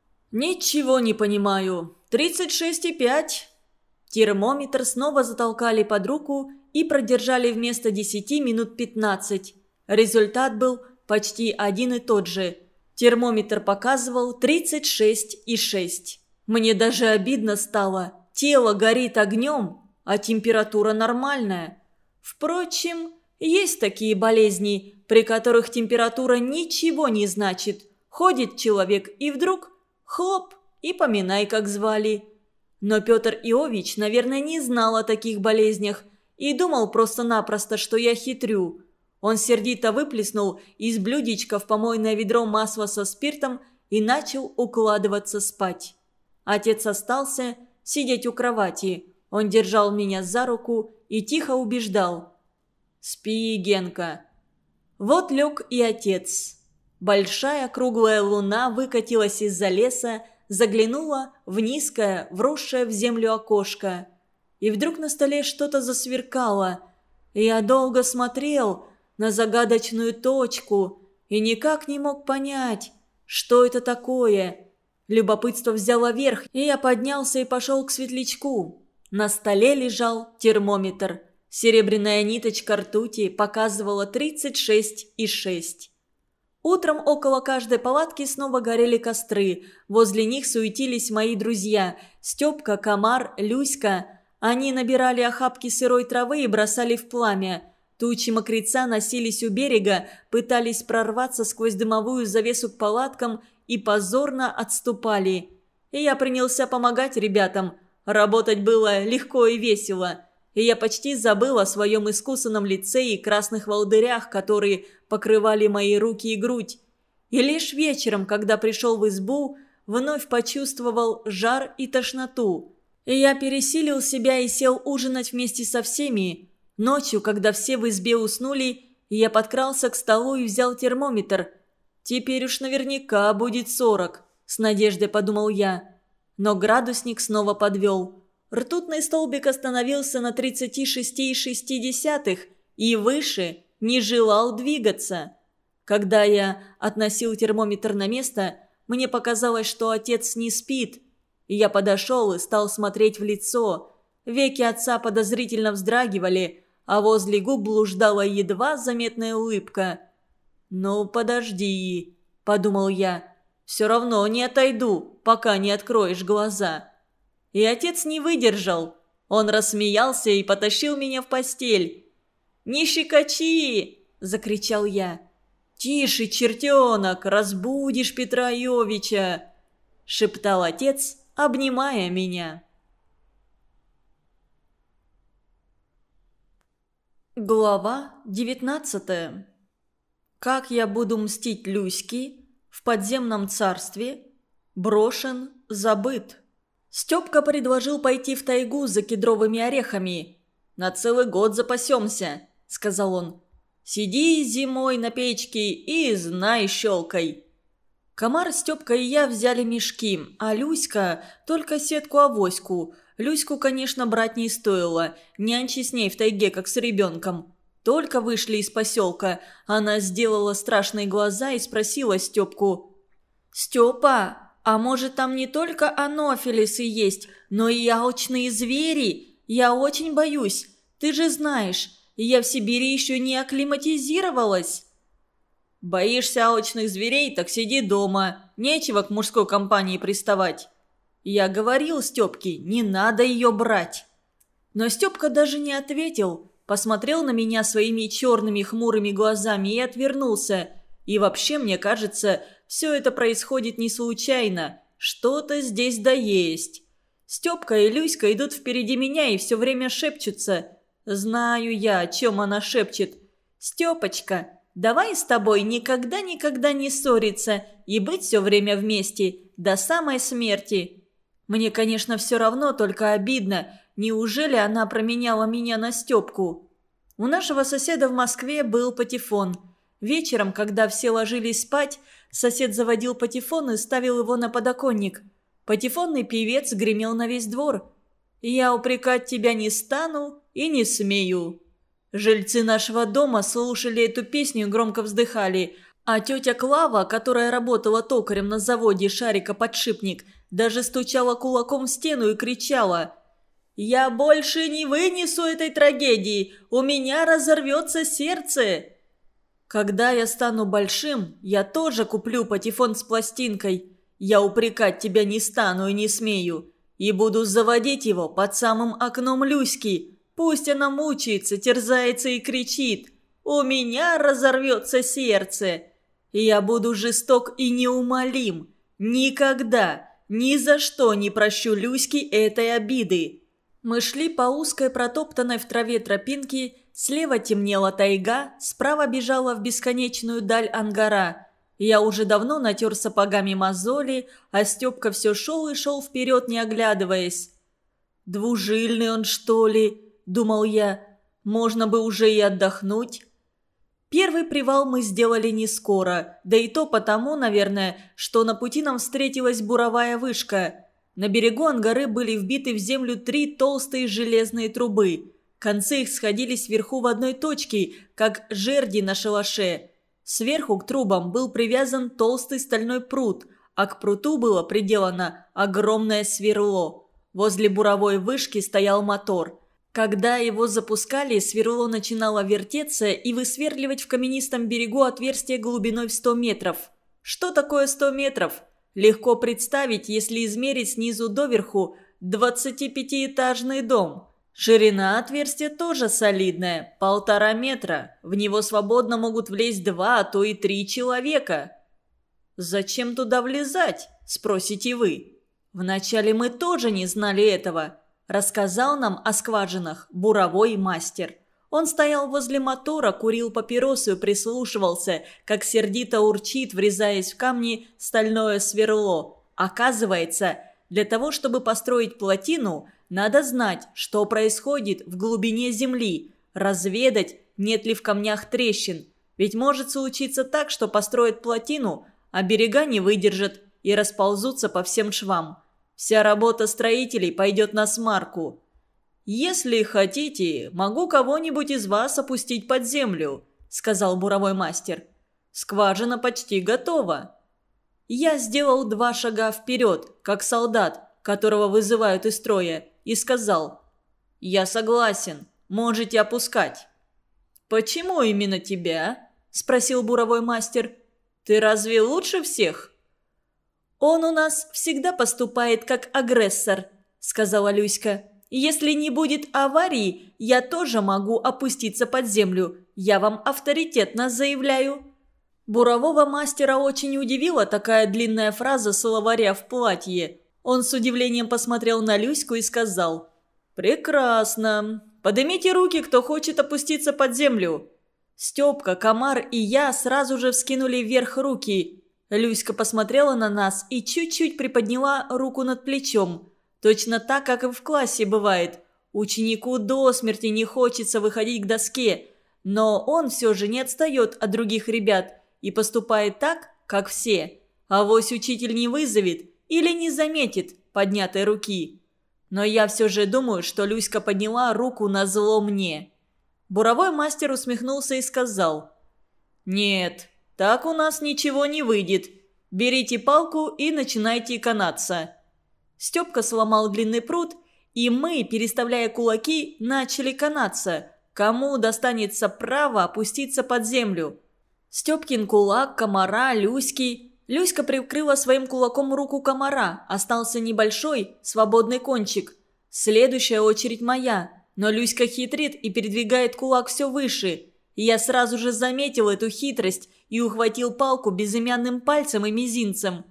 «Ничего не понимаю. Тридцать шесть и пять». Термометр снова затолкали под руку и продержали вместо десяти минут пятнадцать. Результат был почти один и тот же. Термометр показывал тридцать шесть и шесть. Мне даже обидно стало. Тело горит огнем, а температура нормальная. Впрочем, есть такие болезни, при которых температура ничего не значит. Ходит человек и вдруг хлоп, и поминай, как звали. Но Петр Иович, наверное, не знал о таких болезнях и думал просто-напросто, что я хитрю. Он сердито выплеснул из блюдечка в помойное ведро масло со спиртом и начал укладываться спать. Отец остался сидеть у кровати. Он держал меня за руку и тихо убеждал: «Спи, Генка». Вот лег и отец. Большая круглая луна выкатилась из-за леса, заглянула в низкое, вросшее в землю окошко. И вдруг на столе что-то засверкало. Я долго смотрел на загадочную точку и никак не мог понять, что это такое. Любопытство взяло верх, и я поднялся и пошел к светлячку. На столе лежал термометр. Серебряная ниточка ртути показывала тридцать шесть и шесть. Утром около каждой палатки снова горели костры. Возле них суетились мои друзья – Степка, Комар, Люська. Они набирали охапки сырой травы и бросали в пламя. Тучи мокреца носились у берега, пытались прорваться сквозь дымовую завесу к палаткам и позорно отступали. И я принялся помогать ребятам. Работать было легко и весело. И я почти забыл о своем искусанном лице и красных волдырях, которые покрывали мои руки и грудь. И лишь вечером, когда пришел в избу, вновь почувствовал жар и тошноту. И я пересилил себя и сел ужинать вместе со всеми. Ночью, когда все в избе уснули, я подкрался к столу и взял термометр. «Теперь уж наверняка будет сорок», – с надеждой подумал я. Но градусник снова подвел. Ртутный столбик остановился на тридцати шести и шести десятых и выше не желал двигаться. Когда я относил термометр на место, мне показалось, что отец не спит. И я подошел и стал смотреть в лицо. Веки отца подозрительно вздрагивали, а возле губ блуждала едва заметная улыбка. «Ну, подожди», – подумал я, – «все равно не отойду, пока не откроешь глаза». И отец не выдержал. Он рассмеялся и потащил меня в постель. «Не щекочи!» – закричал я. «Тише, чертенок, разбудишь Петра Йовича!» – шептал отец, обнимая меня. Глава девятнадцатая. Как я буду мстить Люське в подземном царстве? Брошен, забыт. Степка предложил пойти в тайгу за кедровыми орехами. «На целый год запасемся», — сказал он. «Сиди зимой на печке и знай, щелкай». Комар, Степка и я взяли мешки, а Люська только сетку-авоську. Люську, конечно, брать не стоило, нянчи с ней в тайге, как с ребенком. Только вышли из поселка, она сделала страшные глаза и спросила Степку: «Степа, а может, там не только анофилисы есть, но и алчные звери? Я очень боюсь, ты же знаешь, я в Сибири еще не акклиматизировалась». «Боишься алчных зверей, так сиди дома, нечего к мужской компании приставать». Я говорил Степке, не надо ее брать. Но Степка даже не ответил, посмотрел на меня своими черными хмурыми глазами и отвернулся. И вообще, мне кажется, все это происходит не случайно. Что-то здесь да есть. Степка и Люська идут впереди меня и все время шепчутся. Знаю я, о чем она шепчет. «Степочка, давай с тобой никогда-никогда не ссориться и быть все время вместе, до самой смерти». Мне, конечно, все равно, только обидно. Неужели она променяла меня на Степку? У нашего соседа в Москве был патефон. Вечером, когда все ложились спать, сосед заводил патефон и ставил его на подоконник. Патефонный певец гремел на весь двор. «Я упрекать тебя не стану и не смею». Жильцы нашего дома слушали эту песню и громко вздыхали, а тетя Клава, которая работала токарем на заводе «Шарика-подшипник», даже стучала кулаком в стену и кричала: «Я больше не вынесу этой трагедии! У меня разорвется сердце!» Когда я стану большим, я тоже куплю патефон с пластинкой. Я упрекать тебя не стану и не смею. И буду заводить его под самым окном Люськи. Пусть она мучается, терзается и кричит: «У меня разорвется сердце!» И я буду жесток и неумолим. Никогда, ни за что не прощу Люське этой обиды. Мы шли по узкой протоптанной в траве тропинке, слева темнела тайга, справа бежала в бесконечную даль ангара. Я уже давно натер сапогами мозоли, а Степка все шел и шел вперед, не оглядываясь. «Двужильный он, что ли?» – думал я. «Можно бы уже и отдохнуть». Первый привал мы сделали не скоро, да и то потому, наверное, что на пути нам встретилась буровая вышка. На берегу ангары были вбиты в землю три толстые железные трубы. Концы их сходились вверху в одной точке, как жерди на шалаше. Сверху к трубам был привязан толстый стальной прут, а к пруту было приделано огромное сверло. Возле буровой вышки стоял мотор. Когда его запускали, сверло начинало вертеться и высверливать в каменистом берегу отверстие глубиной в сто метров. Что такое сто метров? Легко представить, если измерить снизу доверху двадцатипятиэтажный дом. Ширина отверстия тоже солидная – полтора метра. В него свободно могут влезть два, а то и три человека. «Зачем туда влезать?» – спросите вы. Вначале мы тоже не знали этого. Рассказал нам о скважинах буровой мастер. Он стоял возле мотора, курил папиросу и прислушивался, как сердито урчит, врезаясь в камни, стальное сверло. Оказывается, для того, чтобы построить плотину, надо знать, что происходит в глубине земли, разведать, нет ли в камнях трещин. Ведь может случиться так, что построят плотину, а берега не выдержат и расползутся по всем швам. Вся работа строителей пойдет на смарку. «Если хотите, могу кого-нибудь из вас опустить под землю», – сказал буровой мастер. «Скважина почти готова». Я сделал два шага вперед, как солдат, которого вызывают из строя, и сказал: «Я согласен, можете опускать». «Почему именно тебя?» – спросил буровой мастер. «Ты разве лучше всех?» «Он у нас всегда поступает как агрессор», – сказала Люська. «Если не будет аварии, я тоже могу опуститься под землю. Я вам авторитетно заявляю». Бурового мастера очень удивила такая длинная фраза словаря в платье. Он с удивлением посмотрел на Люську и сказал: «Прекрасно. Поднимите руки, кто хочет опуститься под землю». Степка, Комар и я сразу же вскинули вверх руки. Люська посмотрела на нас и чуть-чуть приподняла руку над плечом. Точно так, как и в классе бывает. Ученику до смерти не хочется выходить к доске, но он все же не отстает от других ребят и поступает так, как все. Авось учитель не вызовет или не заметит поднятой руки. Но я все же думаю, что Люська подняла руку назло мне. Буровой мастер усмехнулся и сказал: «Нет, так у нас ничего не выйдет. Берите палку и начинайте канаться». Степка сломал длинный пруд, и мы, переставляя кулаки, начали канаться. Кому достанется право опуститься под землю? Степкин кулак, Комара, Люськи. Люська прикрыла своим кулаком руку Комара. Остался небольшой, свободный кончик. Следующая очередь моя. Но Люська хитрит и передвигает кулак все выше. И я сразу же заметил эту хитрость и ухватил палку безымянным пальцем и мизинцем.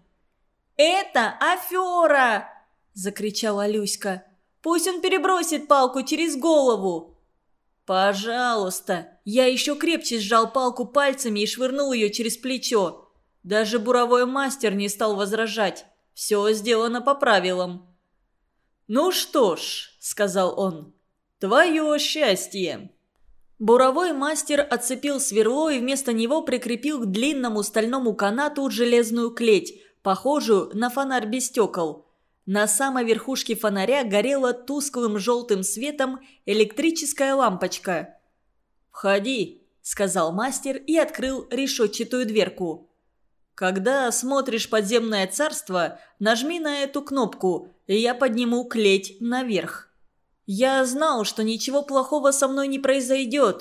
«Это афера!» – закричала Люська. «Пусть он перебросит палку через голову!» «Пожалуйста!» Я еще крепче сжал палку пальцами и швырнул ее через плечо. Даже буровой мастер не стал возражать. Все сделано по правилам. «Ну что ж», – сказал он, – «твое счастье». Буровой мастер отцепил сверло и вместо него прикрепил к длинному стальному канату железную клеть, похожую на фонарь без стекол. На самой верхушке фонаря горела тусклым желтым светом электрическая лампочка. «Входи», – сказал мастер и открыл решетчатую дверку. «Когда смотришь «Подземное царство», нажми на эту кнопку, и я подниму клеть наверх». Я знал, что ничего плохого со мной не произойдет,